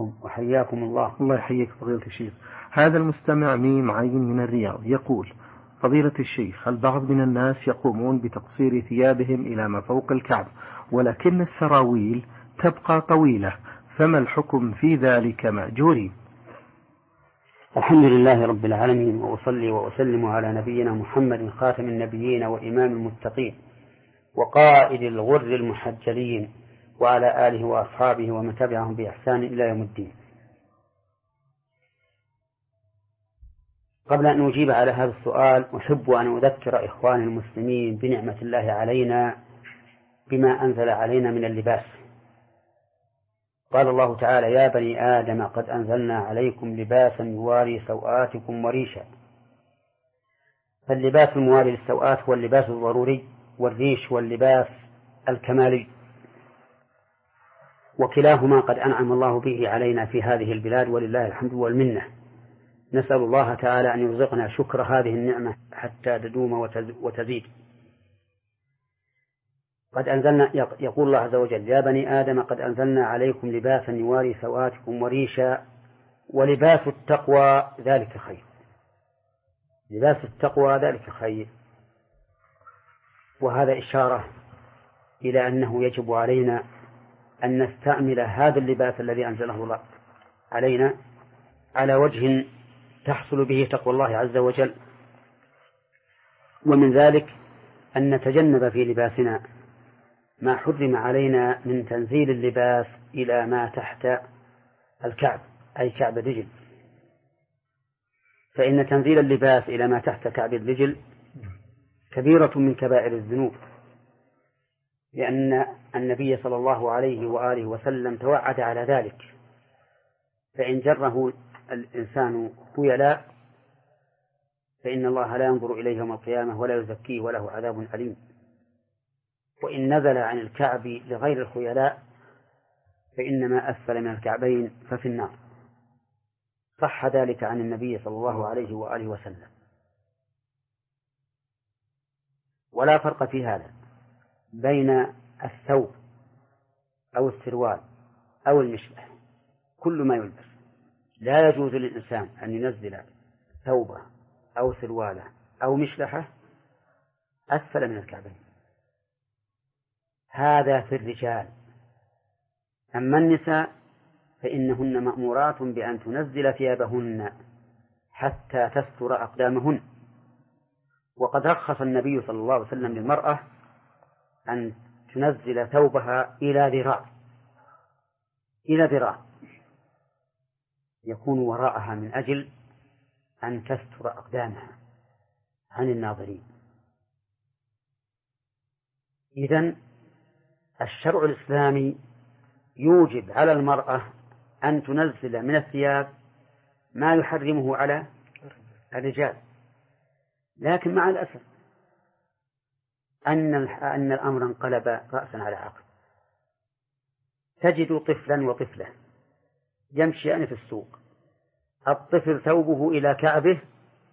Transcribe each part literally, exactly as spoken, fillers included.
بكم وحياكم الله. الله يحييك فضيلة الشيخ. هذا المستمع ميم عين من الرياض يقول: فضيلة الشيخ، البعض من الناس يقومون بتقصير ثيابهم إلى ما فوق الكعب، ولكن السراويل تبقى طويلة، فما الحكم في ذلك مأجورين؟ الحمد لله رب العالمين، وأصلي وأسلم على نبينا محمد خاتم النبيين وإمام المتقين وقائد الغر المحجلين، وعلى آله وأصحابه ومن تبعهم بإحسان إلى يوم الدين. قبل أن أجيب على هذا السؤال أحب أن أذكر إخواني المسلمين بنعمة الله علينا بما أنزل علينا من اللباس. قال الله تعالى: يا بني آدم قد أنزلنا عليكم لباسا يواري سوآتكم وريشا. فاللباس المواري للسوآت هو اللباس الضروري، والريش هو اللباس الكمالي، وكلاهما قد أنعم الله به علينا في هذه البلاد ولله الحمد والمنة. نسأل الله تعالى أن يرزقنا شكر هذه النعمة حتى تدوم وتزيد. قد أنزلنا، يقول الله عز وجل: يا بني آدم قد أنزلنا عليكم لباسا يواري سوآتكم وريشا ولباس التقوى ذلك خير. لباس التقوى ذلك خير، وهذا إشارة إلى أنه يجب علينا أن نستعمل هذا اللباس الذي أنزله الله علينا على وجه تحصل به تقوى الله عز وجل. ومن ذلك أن نتجنب في لباسنا ما حرم علينا من تنزيل اللباس إلى ما تحت الكعب، أي كعب الرجل، فإن تنزيل اللباس إلى ما تحت كعب الرجل كبيرة من كبائر الذنوب، لأن النبي صلى الله عليه وآله وسلم توعد على ذلك: فإن جره الإنسان خيلاء فإن الله لا ينظر إليه يوم القيامة ولا يزكيه وله عذاب أليم. وإن نزل عن الكعب لغير الخيلاء فإنما أسفل من الكعبين ففي النار. صح ذلك عن النبي صلى الله عليه وآله وسلم. ولا فرق في هذا بين الثوب أو السروال أو المشلح، كل ما يلبس لا يجوز للإنسان أن ينزل ثوبه أو سرواله أو مشلحه أسفل من الكعبين. هذا في الرجال. أما النساء فإنهن مأمورات بأن تنزل ثيابهن حتى تستر أقدامهن. وقد رخص النبي صلى الله عليه وسلم للمرأة أن تنزل ثوبها إلى ذراع إلى ذراع يكون وراءها من أجل أن تستر أقدامها عن الناظرين. إذن الشرع الإسلامي يوجب على المرأة أن تنزل من الثياب ما يحرمه على الرجال، لكن مع الأسف أن أن الأمر انقلب رأسا على عقب. تجد طفلا وطفلة يمشيان في السوق، الطفل ثوبه إلى كعبه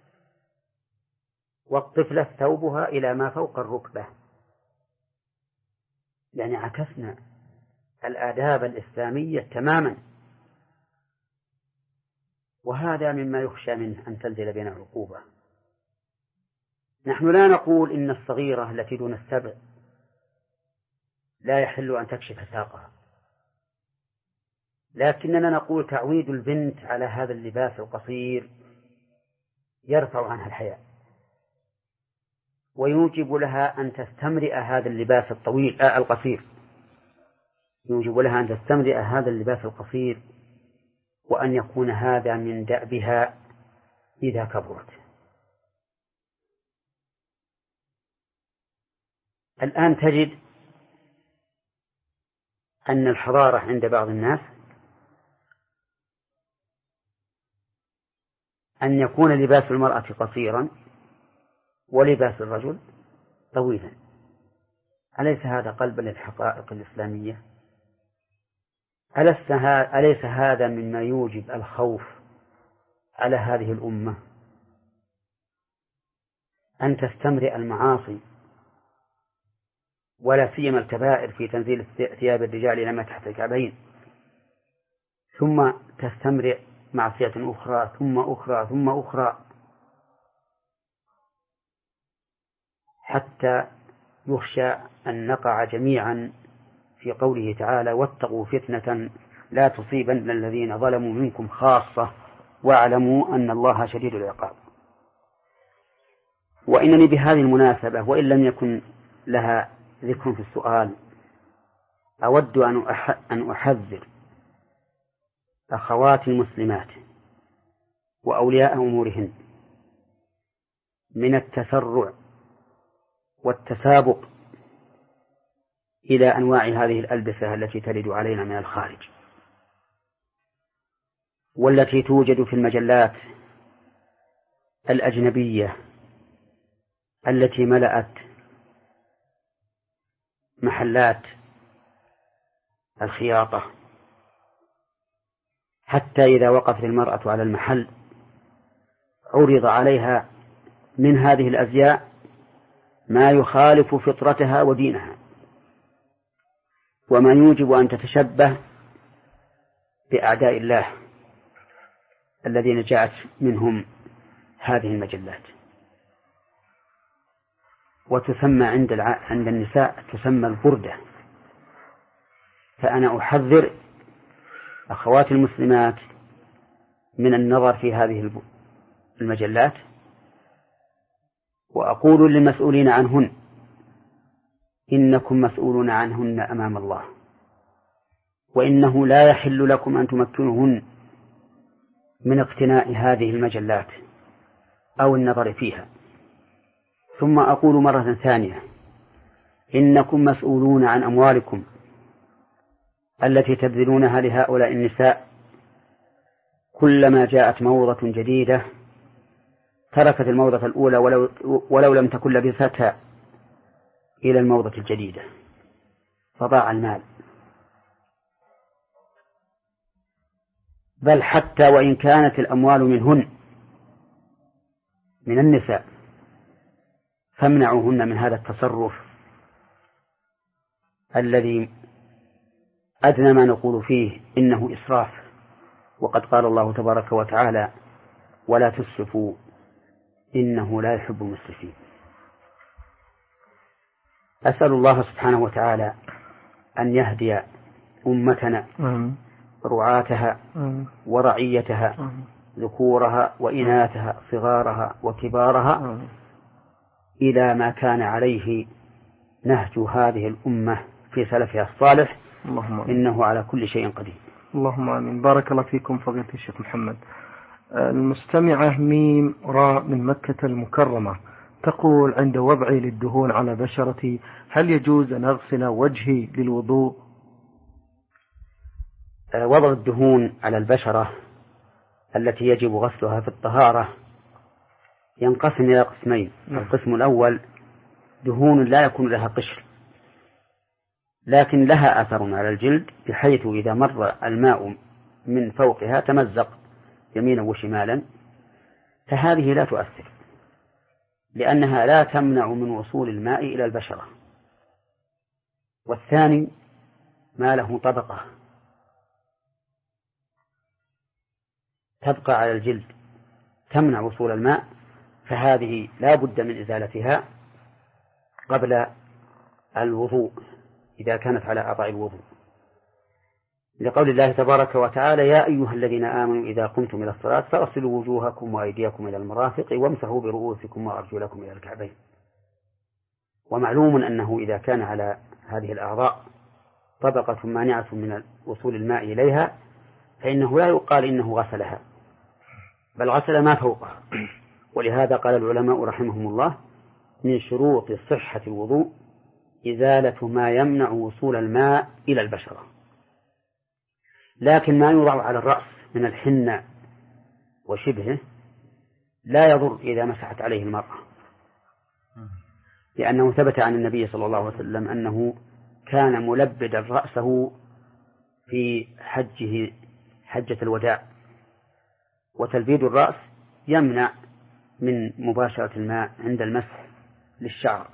والطفلة ثوبها إلى ما فوق الركبة، يعني عكسنا الآداب الإسلامية تماما. وهذا مما يخشى منه أن تنزل بين العقوبة. نحن لا نقول إن الصغيرة التي دون السبع لا يحل أن تكشف ساقها، لكننا نقول تعويد البنت على هذا اللباس القصير يرفع عنها الحياء، ويوجب لها أن تستمرئ هذا اللباس الطويل آه القصير يوجب لها أن تستمرئ هذا اللباس القصير، وأن يكون هذا من دأبها إذا كبرت. الآن تجد أن الحضارة عند بعض الناس أن يكون لباس المرأة قصيرا ولباس الرجل طويلا. أليس هذا قلبا للحقائق الإسلامية؟ أليس هذا مما يوجب الخوف على هذه الأمة أن تستمرئ المعاصي ولا سيما الكبائر في تنزيل ثياب الرجال إلى ما تحت الكعبين؟ ثم تستمر معصية أخرى ثم أخرى ثم أخرى حتى يخشى أن نقع جميعا في قوله تعالى واتقوا فتنة لا تصيبن الذين ظلموا منكم خاصة واعلموا أن الله شديد العقاب. وإنني بهذه المناسبة وإن لم يكن لها ذكر في السؤال أود أن أحذر أخوات المسلمات وأولياء أمورهن من التسرع والتسابق إلى أنواع هذه الألبسة التي ترد علينا من الخارج والتي توجد في المجلات الأجنبية التي ملأت محلات الخياطة، حتى إذا وقفت المرأة على المحل عرض عليها من هذه الأزياء ما يخالف فطرتها ودينها وما يوجب أن تتشبه بأعداء الله الذين جاءت منهم هذه المجلات، وتسمى عند عند النساء تسمى البردة. فأنا أحذر أخوات المسلمات من النظر في هذه المجلات، وأقول للمسؤولين عنهن إنكم مسؤولون عنهن أمام الله، وإنه لا يحل لكم أن تمكنوهن من اقتناء هذه المجلات أو النظر فيها. ثم أقول مرة ثانية إنكم مسؤولون عن أموالكم التي تبذلونها لهؤلاء النساء. كلما جاءت موضة جديدة تركت الموضة الأولى ولو, ولو لم تكن لبستها إلى الموضة الجديدة، فضاع المال. بل حتى وإن كانت الأموال منهن من النساء فامنعوهن من هذا التصرف الذي أدنى ما نقول فيه إنه إسراف، وقد قال الله تبارك وتعالى ولا تسرفوا إنه لا يحب المسرفين. أسأل الله سبحانه وتعالى أن يهدي أمتنا رعاتها ورعيتها ذكورها وإناثها صغارها وكبارها إلى ما كان عليه نهج هذه الأمة في سلفها الصالح، إنه على كل شيء قدير. اللهم آمين. بارك الله فيكم فضيلة الشيخ محمد. المستمعة ميم راء من مكة المكرمة تقول عند وضعي للدهون على بشرتي هل يجوز أن أغسل وجهي للوضوء؟ وضع الدهون على البشرة التي يجب غسلها في الطهارة ينقسم إلى قسمين. القسم الأول دهون لا يكون لها قشر لكن لها أثر على الجلد بحيث إذا مر الماء من فوقها تمزق يمينا وشمالا، فهذه لا تؤثر لأنها لا تمنع من وصول الماء إلى البشرة. والثاني ما له طبقة تبقى على الجلد تمنع وصول الماء، فهذه لا بد من إزالتها قبل الوضوء إذا كانت على أعضاء الوضوء، لقول الله تبارك وتعالى يا أيها الذين آمنوا إذا قمتم إلى الصلاة فاغسلوا وجوهكم وأيديكم إلى المرافق وامسحوا برؤوسكم وأرجلكم إلى الكعبين. ومعلوم أنه إذا كان على هذه الأعضاء طبقة مانعة من وصول الماء إليها فإنه لا يقال إنه غسلها بل غسل ما فوقها. ولهذا قال العلماء رحمهم الله من شروط صحة الوضوء إزالة ما يمنع وصول الماء إلى البشرة. لكن ما يوضع على الرأس من الحنة وشبهه لا يضر إذا مسحت عليه المرأة، لأنه ثبت عن النبي صلى الله عليه وسلم أنه كان ملبدا رأسه في حجه حجة الوداع، وتلبيد الرأس يمنع من مباشرة الماء عند المسح للشعر.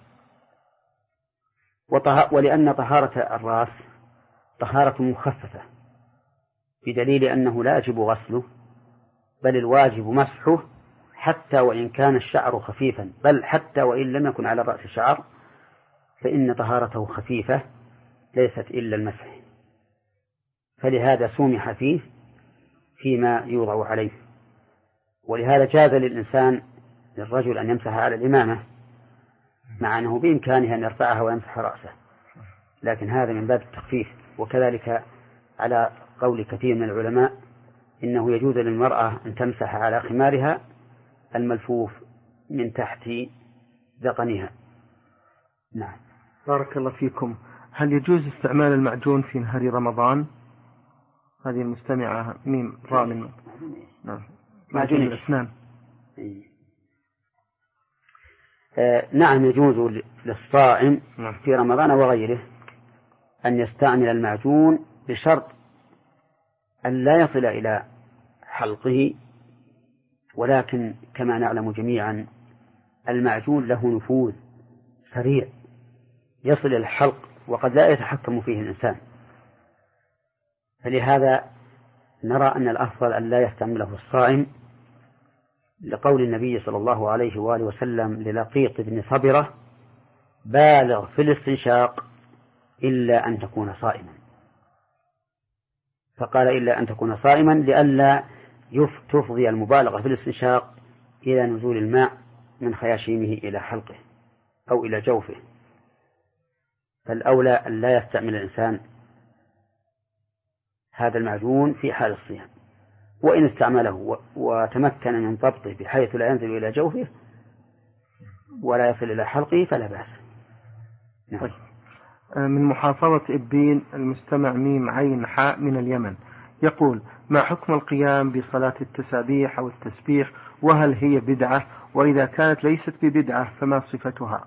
ولأن طهارة الرأس طهارة مخففة بدليل أنه لا يجب غسله، بل الواجب مسحه حتى وإن كان الشعر خفيفا، بل حتى وإن لم يكن على الرأس شعر فإن طهارته خفيفة ليست إلا المسح، فلهذا سمح فيه فيما يوضع عليه. ولهذا جاز للإنسان للرجل أن يمسح على الإمامة مع أنه بإمكانه أن يرفعها ويمسح رأسه، لكن هذا من باب التخفيف. وكذلك على قول كثير من العلماء إنه يجوز للمرأة أن تمسح على خمارها الملفوف من تحت ذقنها. نعم. بارك الله فيكم. هل يجوز استعمال المعجون في نهار رمضان؟ هذه المستمعة ميم رامن. نعم. معجون الأسنان. آه نعم، يجوز للصائم في رمضان وغيره أن يستعمل المعجون بشرط أن لا يصل إلى حلقه، ولكن كما نعلم جميعا المعجون له نفوذ سريع يصل إلى الحلق وقد لا يتحكم فيه الإنسان، فلهذا نرى أن الأفضل أن لا يستعمله الصائم، لقول النبي صلى الله عليه وآله وسلم للقيط بن صبرة: بالغ في الاستنشاق إلا أن تكون صائما. فقال إلا أن تكون صائما لئلا تفضي المبالغة في الاستنشاق إلى نزول الماء من خياشيمه إلى حلقه أو إلى جوفه، فالأولى أن لا يستعمل الإنسان هذا المعجون في حال الصيام، وإن استعمله وتمكن من ضبطه بحيث لا ينزل إلى جوفه ولا يصل إلى حلقه فلا بأس. نعم. من محافظة إبين المستمع ميم عين حاء من اليمن يقول: ما حكم القيام بصلاة التسابيح أو التسبيح، وهل هي بدعة؟ وإذا كانت ليست ببدعة فما صفتها؟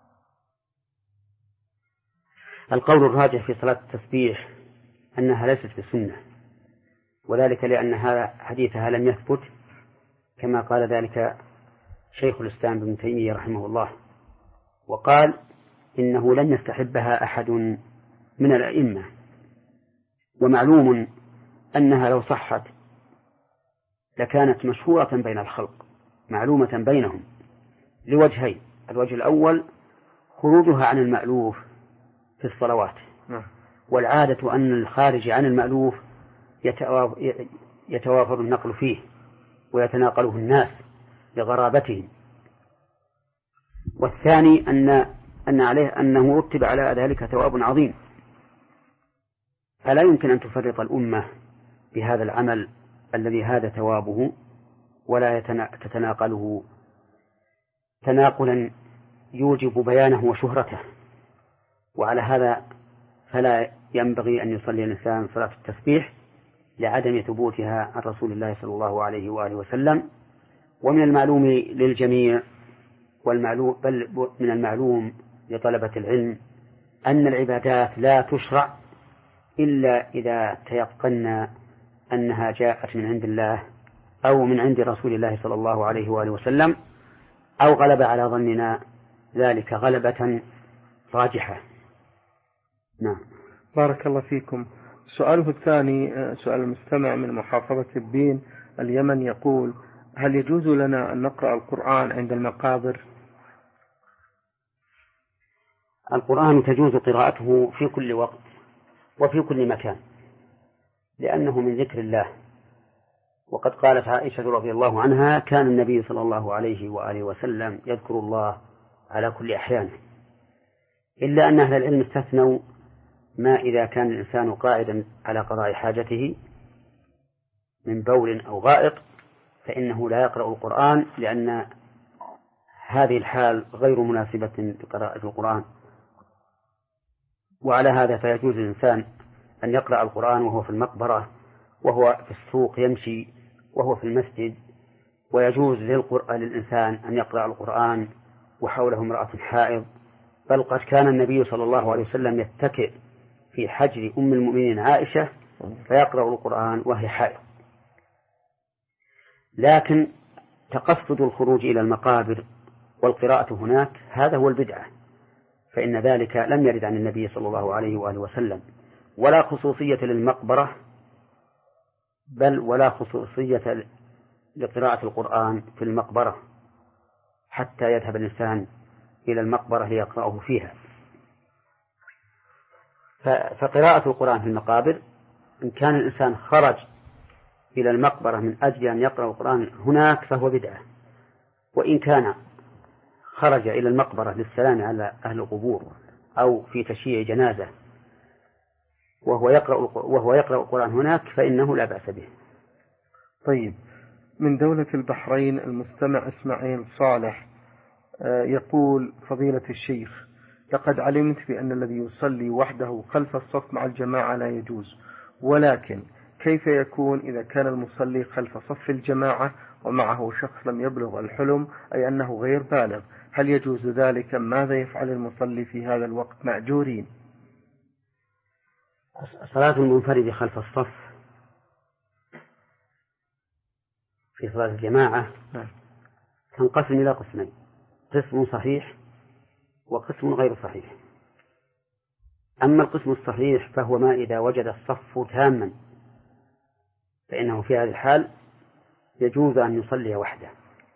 القول الراجح في صلاة التسبيح أنها ليست بسنة، وذلك لأن هذا حديثها لم يثبت كما قال ذلك شيخ الإسلام ابن تيمية رحمه الله، وقال إنه لم يستحبها أحد من الأئمة. ومعلوم أنها لو صحت لكانت مشهورة بين الخلق، معلومة بينهم لوجهين: الوجه الأول خروجها عن المألوف في الصلوات، والعادة أن الخارج عن المألوف يتوافر النقل فيه ويتناقله الناس لغرابتهم. والثاني أن أن عليه أنه رتب على ذلك ثواب عظيم، فلا يمكن أن تفرط الأمة بهذا العمل الذي هذا ثوابه ولا تتناقله تناقلا يوجب بيانه وشهرته. وعلى هذا فلا ينبغي أن يصلي الإنسان صلاة التسبيح لعدم ثبوتها عن رسول الله صلى الله عليه وآله وسلم. ومن المعلوم للجميع والمعلوم بل من المعلوم لطلبة العلم أن العبادات لا تشرع إلا إذا تيقنا أنها جاءت من عند الله أو من عند رسول الله صلى الله عليه وآله وسلم، أو غلب على ظننا ذلك غلبة راجحة. نعم. بارك الله فيكم. سؤاله الثاني سؤال المستمع من محافظة إبين اليمن يقول: هل يجوز لنا أن نقرأ القرآن عند المقابر؟ القرآن تجوز قراءته في كل وقت وفي كل مكان، لأنه من ذكر الله، وقد قالت عائشة رضي الله عنها: كان النبي صلى الله عليه وآله وسلم يذكر الله على كل أحيان، إلا أن أهل العلم استثنوا ما إذا كان الإنسان قاعدا على قضاء حاجته من بول أو غائط فإنه لا يقرأ القرآن، لأن هذه الحال غير مناسبة لقراءة القرآن. وعلى هذا فيجوز للإنسان أن يقرأ القرآن وهو في المقبرة، وهو في السوق يمشي، وهو في المسجد. ويجوز للإنسان أن يقرأ القرآن وحوله امرأة حائض، بل قد كان النبي صلى الله عليه وسلم يتكئ في حجر أم المؤمنين عائشة فيقرأ القرآن وهي حائض. لكن تقصد الخروج إلى المقابر والقراءة هناك هذا هو البدعة، فإن ذلك لم يرد عن النبي صلى الله عليه وآله وسلم، ولا خصوصية للمقبرة بل ولا خصوصية لقراءة القرآن في المقبرة حتى يذهب الإنسان إلى المقبرة ليقرأه فيها. فقراءة القرآن في المقابر إن كان الإنسان خرج إلى المقبرة من أجل أن يقرأ القرآن هناك فهو بدعة، وإن كان خرج إلى المقبرة للسلام على أهل القبور أو في تشييع جنازة وهو يقرأ وهو يقرأ القرآن هناك فإنه لا بأس به. طيب، من دولة البحرين المستمع إسماعيل صالح يقول: فضيلة الشيخ، لقد علمت بأن الذي يصلي وحده خلف الصف مع الجماعة لا يجوز، ولكن كيف يكون إذا كان المصلي خلف صف الجماعة ومعه شخص لم يبلغ الحلم، أي أنه غير بالغ؟ هل يجوز ذلك؟ ماذا يفعل المصلي في هذا الوقت؟ مأجورين. صلاة المنفرد خلف الصف في صلاة الجماعة تنقسم إلى قسمين: قسم صحيح وقسم غير صحيح. أما القسم الصحيح فهو ما إذا وجد الصف تاما فإنه في هذه الحال يجوز أن يصلي وحده،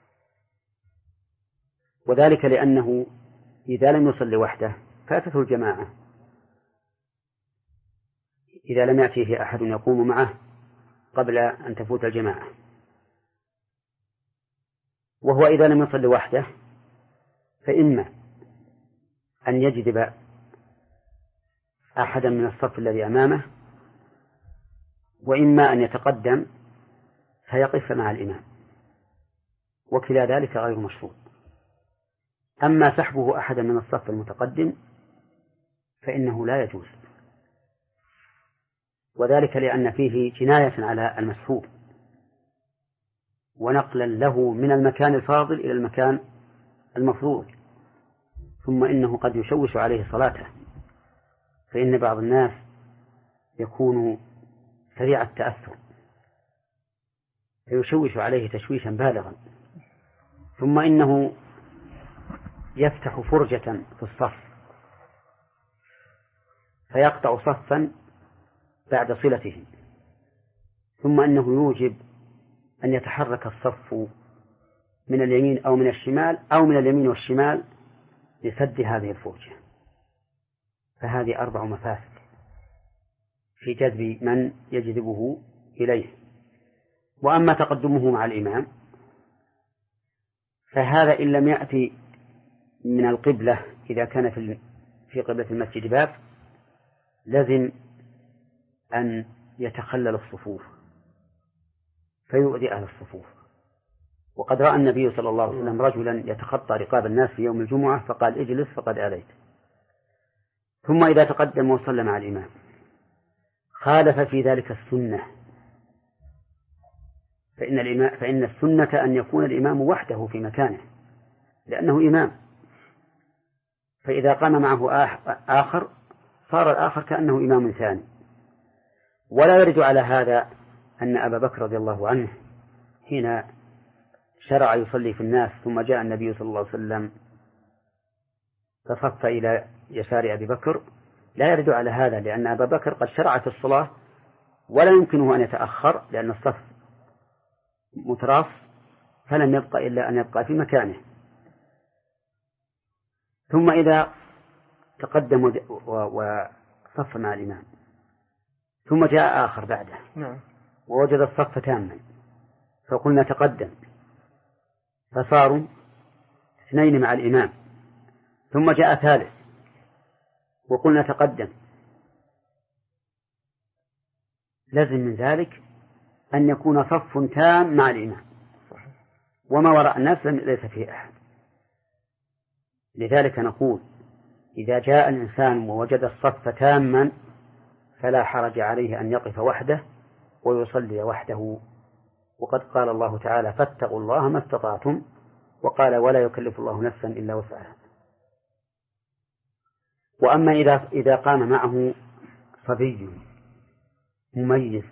وذلك لأنه إذا لم يصلي وحده فاتته الجماعة إذا لم يأتيه أحد يقوم معه قبل أن تفوت الجماعة. وهو إذا لم يصلي وحده فإما أن يجذب أحدا من الصف الذي أمامه، وإما أن يتقدم فيقف مع الإمام، وكلا ذلك غير مشروع. أما سحبه أحدا من الصف المتقدم فإنه لا يجوز، وذلك لأن فيه جناية على المسحوب ونقلا له من المكان الفاضل إلى المكان المفروض، ثم إنه قد يشوش عليه صلاته، فإن بعض الناس يكون سريع التأثر فيشوش عليه تشويشا بالغا، ثم إنه يفتح فرجة في الصف فيقطع صفا بعد صلته، ثم إنه يوجب أن يتحرك الصف من اليمين أو من الشمال أو من اليمين والشمال لسد هذه الفرجة. فهذه أربع مفاسد في جذب من يجذبه إليه. وأما تقدمه مع الإمام فهذا إن لم يأتي من القبلة، إذا كان في قبلة المسجد باب لازم أن يتخلل الصفوف فيؤذي أهل الصفوف. وقد رأى النبي صلى الله عليه وسلم رجلا يتخطى رقاب الناس في يوم الجمعة فقال: اجلس فقد آذيت. ثم إذا تقدم وصلى مع الإمام خالف في ذلك السنة، فإن, الإمام فإن السنة أن يكون الإمام وحده في مكانه لأنه إمام، فإذا قام معه آخر صار الآخر كأنه إمام ثاني. ولا يرد على هذا أن أبا بكر رضي الله عنه حين شرع يصلي في الناس ثم جاء النبي صلى الله عليه وسلم فصف إلى يسار أبي بكر، لا يرد على هذا، لأن أبا بكر قد شرع في الصلاة ولا يمكنه أن يتأخر لأن الصف متراص، فلم يبقى إلا أن يبقى في مكانه. ثم إذا تقدم وصف مع الإمام ثم جاء آخر بعده ووجد الصف تاما فقلنا تقدم، فصاروا اثنين مع الإمام، ثم جاء ثالث وقلنا تقدم، لازم من ذلك أن يكون صف تام مع الإمام وما وراء الناس ليس فيه أحد. لذلك نقول إذا جاء الإنسان ووجد الصف تاما فلا حرج عليه أن يقف وحده ويصلي وحده. وقد قال الله تعالى: فاتقوا الله ما استطعتم، وقال: ولا يكلف الله نفسا إلا وسعها. وأما إذا إذا قام معه صبي مميز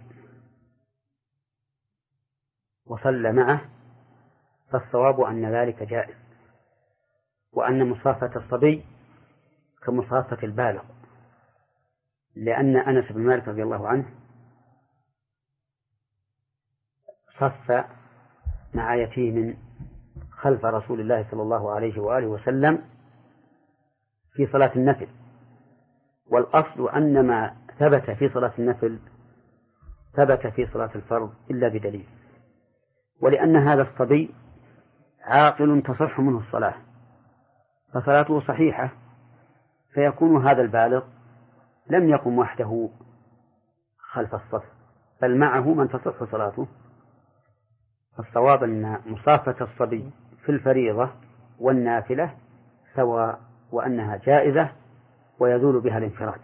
وصلى معه فالصواب أن ذلك جائز، وأن مصافة الصبي كمصافة البالغ، لأن أنس بن مالك رضي الله عنه صف مع يتيم خلف رسول الله صلى الله عليه وآله وسلم في صلاة النفل، والأصل أن ما ثبت في صلاة النفل ثبت في صلاة الفرض إلا بدليل، ولأن هذا الصبي عاقل تصح منه الصلاة فصلاته صحيحة، فيكون هذا البالغ لم يقم وحده خلف الصف بل معه من تصح صلاته. الصواب أن مصافة الصبي في الفريضة والنافلة سواء، وأنها جائزة ويزول بها الانفراد.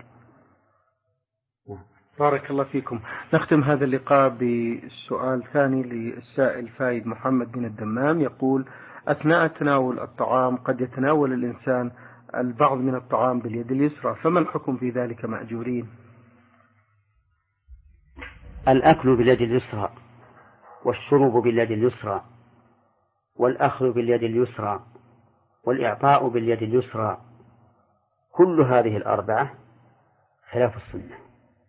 بارك الله فيكم. نختم هذا اللقاء بسؤال ثاني للسائل فايد محمد بن الدمام، يقول: أثناء تناول الطعام قد يتناول الإنسان البعض من الطعام باليد اليسرى، فما الحكم في ذلك مأجورين؟ الأكل باليد اليسرى والشرب باليد اليسرى والأخذ باليد اليسرى والإعطاء باليد اليسرى، كل هذه الأربعة خلاف السنة.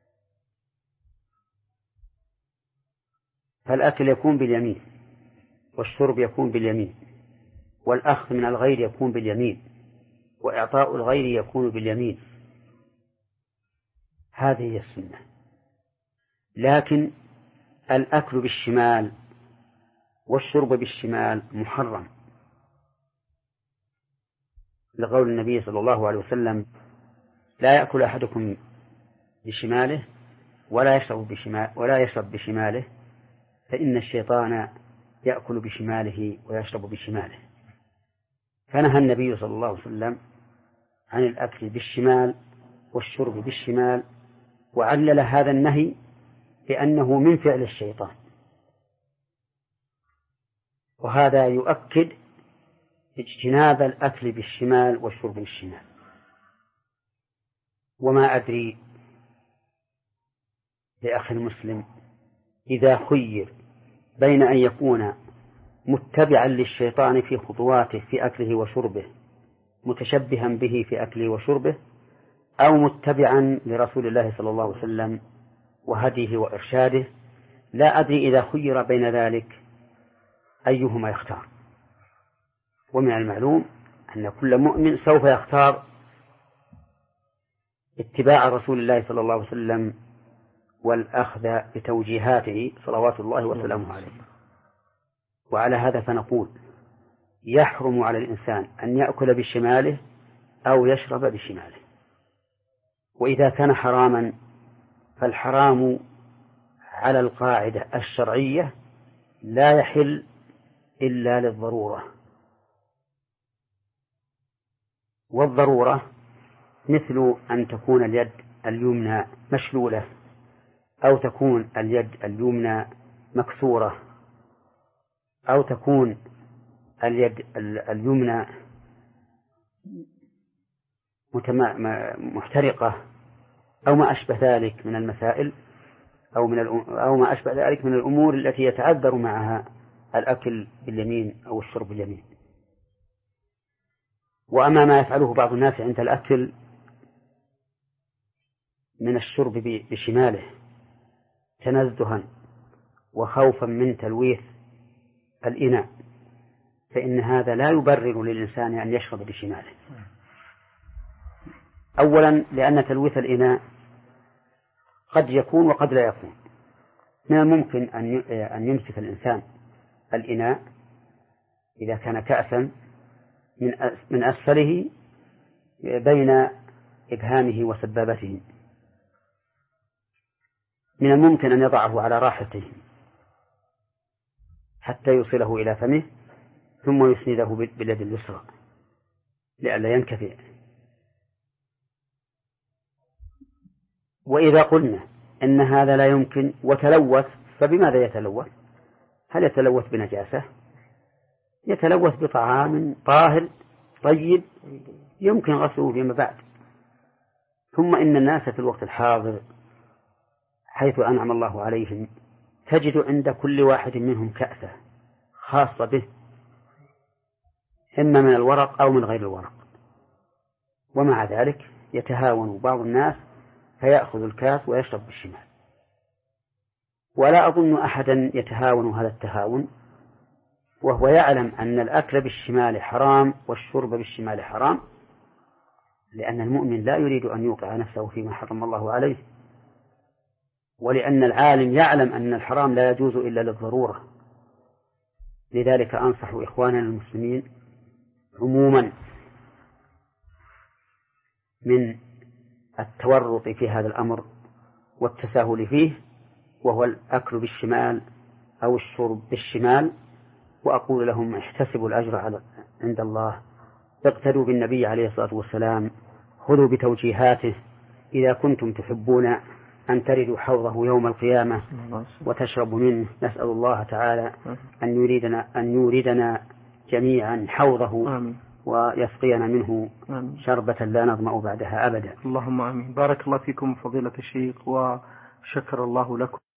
فالأكل يكون باليمين، والشرب يكون باليمين، والأخذ من الغير يكون باليمين، وإعطاء الغير يكون باليمين، هذه هي السنة. لكن الأكل بالشمال والشرب بالشمال محرم، لقول النبي صلى الله عليه وسلم: لا يأكل أحدكم بشماله ولا يشرب بشمال ولا يشرب بشماله، فإن الشيطان يأكل بشماله ويشرب بشماله. فنهى النبي صلى الله عليه وسلم عن الأكل بالشمال والشرب بالشمال، وعلل هذا النهي بأنه من فعل الشيطان، وهذا يؤكد اجتناب الأكل بالشمال والشرب بالشمال. وما أدري لأخي المسلم إذا خير بين أن يكون متبعا للشيطان في خطواته في أكله وشربه، متشبها به في أكله وشربه، أو متبعا لرسول الله صلى الله عليه وسلم وهديه وإرشاده، لا أدري إذا خير بين ذلك أيهما يختار. ومن المعلوم أن كل مؤمن سوف يختار اتباع رسول الله صلى الله عليه وسلم والأخذ بتوجيهاته صلوات الله وسلامه عليه. وعلى هذا فنقول: يحرم على الإنسان أن يأكل بشماله أو يشرب بشماله. وإذا كان حراما فالحرام على القاعدة الشرعية لا يحل إلا للضرورة، والضرورة مثل أن تكون اليد اليمنى مشلولة، أو تكون اليد اليمنى مكسورة، أو تكون اليد اليمنى محترقة، أو ما أشبه ذلك من المسائل، أو من أو ما أشبه ذلك من الأمور التي يتعذر معها الأكل باليمين أو الشرب باليمين. وأما ما يفعله بعض الناس عند الأكل من الشرب بشماله تنزها وخوفا من تلويث الإناء، فإن هذا لا يبرر للإنسان أن يشرب بشماله. أولا لأن تلويث الإناء قد يكون وقد لا يكون. من الممكن أن يمسك الإنسان الإناء إذا كان كأسا من أسفله بين إبهامه وسبابته، من الممكن أن يضعه على راحته حتى يوصله إلى فمه ثم يسنده باليد اليسرى لئلا ينكفئ. وإذا قلنا إن هذا لا يمكن وتلوث، فبماذا يتلوث؟ هل يتلوث بنجاسة؟ يتلوث بطعام طاهر طيب يمكن غسله فيما بعد. ثم إن الناس في الوقت الحاضر حيث أنعم الله عليهم تجد عند كل واحد منهم كأسة خاصة به، إما من الورق أو من غير الورق، ومع ذلك يتهاون بعض الناس فيأخذ الكاس ويشرب بالشمال. ولا أظن أحدا يتهاون هذا التهاون وهو يعلم أن الأكل بالشمال حرام والشرب بالشمال حرام، لأن المؤمن لا يريد أن يوقع نفسه فيما حرم الله عليه، ولأن العالم يعلم أن الحرام لا يجوز إلا للضرورة. لذلك أنصح إخواننا المسلمين عموما من التورط في هذا الأمر والتساهل فيه، وهو الأكل بالشمال أو الشرب بالشمال. وأقول لهم احتسبوا الأجر عند الله، اقتدوا بالنبي عليه الصلاة والسلام، خذوا بتوجيهاته إذا كنتم تحبون أن تردوا حوضه يوم القيامة وتشربوا منه. نسأل الله تعالى أن يريدنا, أن يوردنا جميعا حوضه آمين. ويسقينا منه آمين. شربة لا نظمأ بعدها أبدا. اللهم آمين. بارك الله فيكم فضيلة الشيخ وشكر الله لكم.